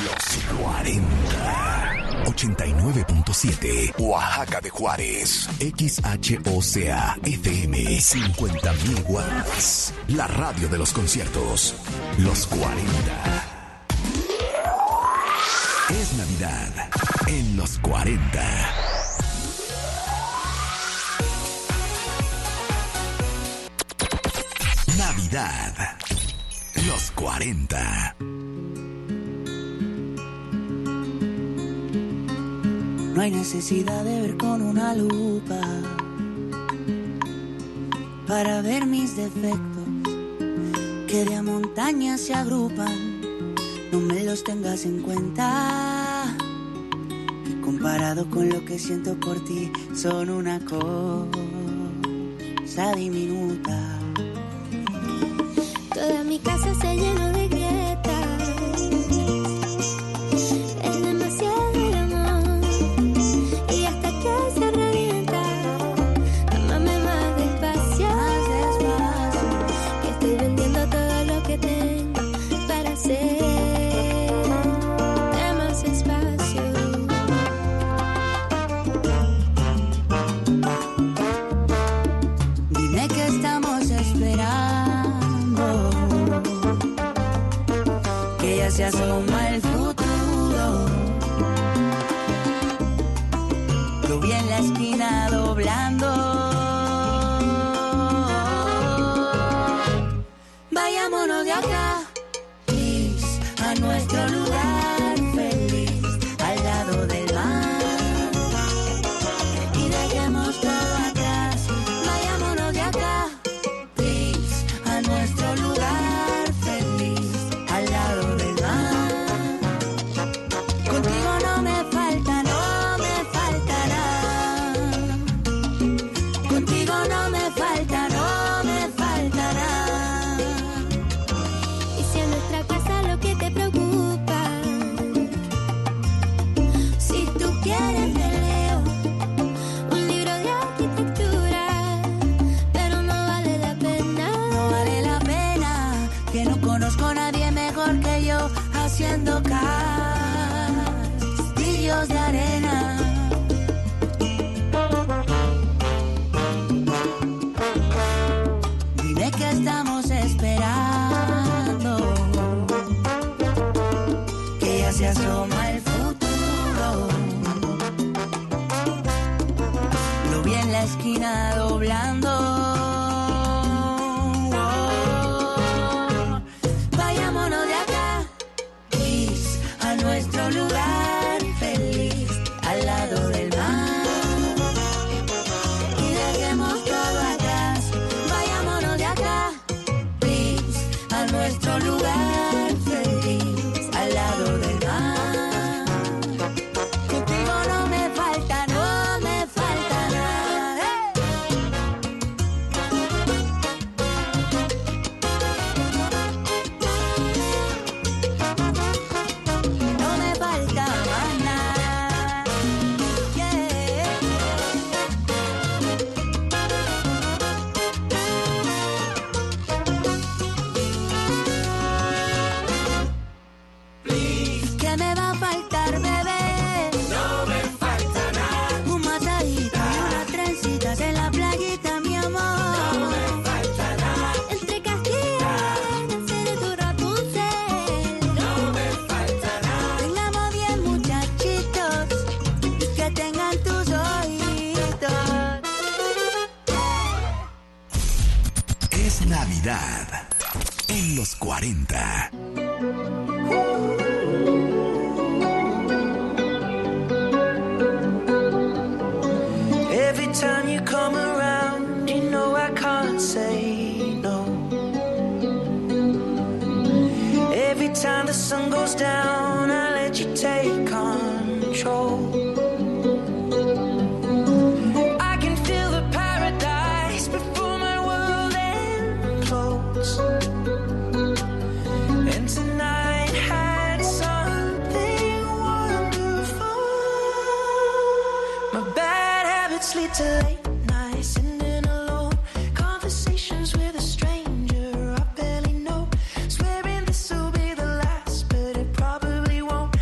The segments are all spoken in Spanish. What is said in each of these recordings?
Los 40. 89.7 Oaxaca de Juárez. XHOCA FM 50.000 watts. La radio de los conciertos. Los 40. Es Navidad en los 40. Navidad. Los 40. No hay necesidad de ver con una lupa para ver mis defectos que de a montañas se agrupan. No me los tengas en cuenta, que comparado con lo que siento por ti son una cosa diminuta. Toda mi casa se llenó de grietas, es demasiado el amor y hasta que se revienta. Amame más despacio, que estoy vendiendo todo lo que tengo para hacer más espacio. Dime que estamos esperando, que ya se asoma el futuro. Lo vi en la esquina doblando. Vayámonos de acá, please, a nuestro lugar feliz, al lado del mar, y dejemos todo atrás. Vayámonos de acá, please, a nuestro lugar feliz, al lado del mar. Contigo no me falta, no me faltará. Contigo no me falta, no me faltará. Y si en nuestra casa lo que te preocupa, si tú quieres te leo un libro de arquitectura, pero no vale la pena. No vale la pena, que no conozco a nadie mejor que yo haciendo castillos de arena. Dime que estamos esperando, que ya se asoma el futuro. Lo vi en la esquina doblando. Vayámonos de acá, please, a nuestro lugar feliz, al lado del mar, y dejemos todo atrás. Vayámonos de acá, please, a nuestro lugar feliz, al lado del mar. Contigo no me falta, no me falta nada. No me falta más nada. Yeah. ¿Qué me va a faltar, bebé? No me falta nada, Un masajito y unas trencitas en la playita, mi amor. no me falta nada, Entre castillos de tu Rapunzel, no me falta nada. Tengamos 10 muchachitos y que tengan tus ojitos. Es Navidad en los 40. Every time you come around, you know I can't say no. Every time the sun goes down, I let you take control. I can feel the paradise before my world implodes. And tonight had something wonderful. My bad habits lead to late nights, sitting alone, conversations with a stranger I barely know, swearing this will be the last, but it probably won't.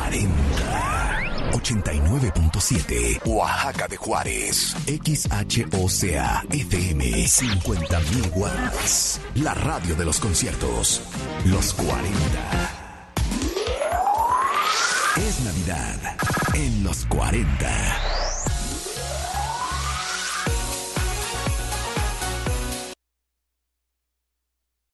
40. 89.7 Oaxaca de Juárez. XHOCA FM 50.000 watts. La radio de los conciertos. Los 40. Es Navidad en los 40.